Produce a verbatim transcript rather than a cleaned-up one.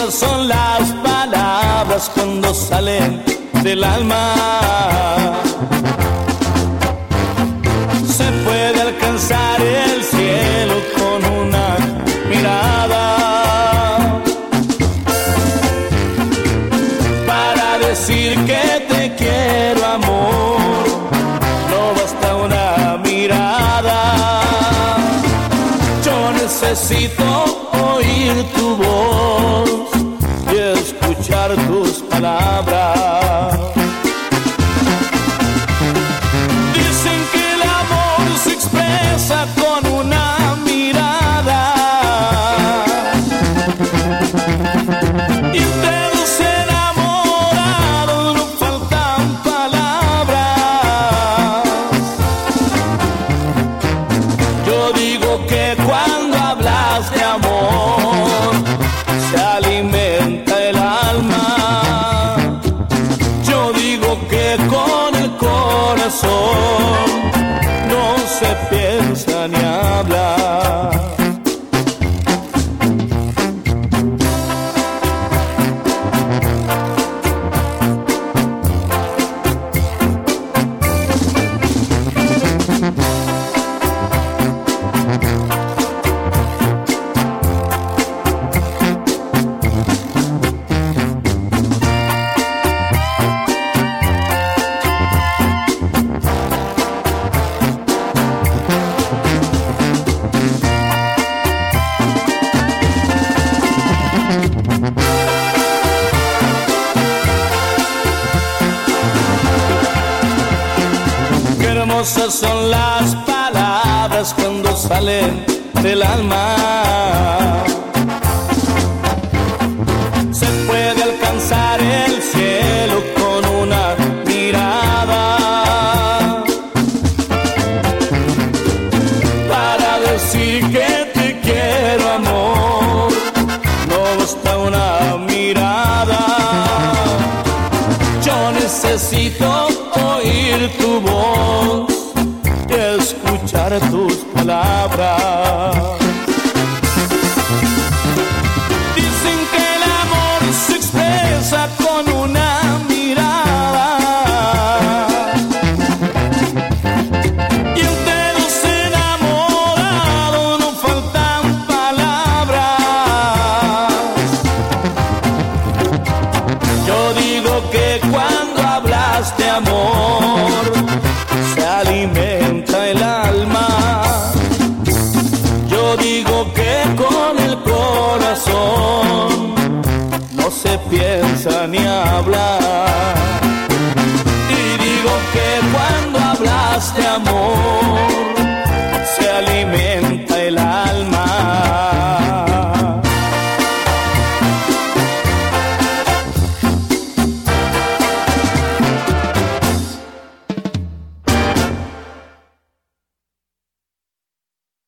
Hermosas son las palabras cuando salen del alma. Se puede alcanzar el cielo con una mirada. Para decir que te quiero, amor, no basta una mirada. Yo necesito oír tu voz y escuchar tus palabras. Dicen que el amor se expresa con una mirada, y entre los enamorados no faltan palabras. Yo digo que cuando hablas de amor se alimenta el alma. Yo digo que con el corazón no se piensa ni habla. Hermosas son las palabras cuando salen del alma. Se puede alcanzar el cielo con una mirada. Para decir que te quiero, amor, no basta una mirada. Yo necesito oír tu voz y escuchar tus palabras. Dicen que el amor se expresa con una mirada, y entre los enamorados no faltan palabras. Yo digo que cuando hablas de amor se alimenta el alma. Yo digo que con el corazón no se piensa ni habla. Y digo que cuando hablas de amor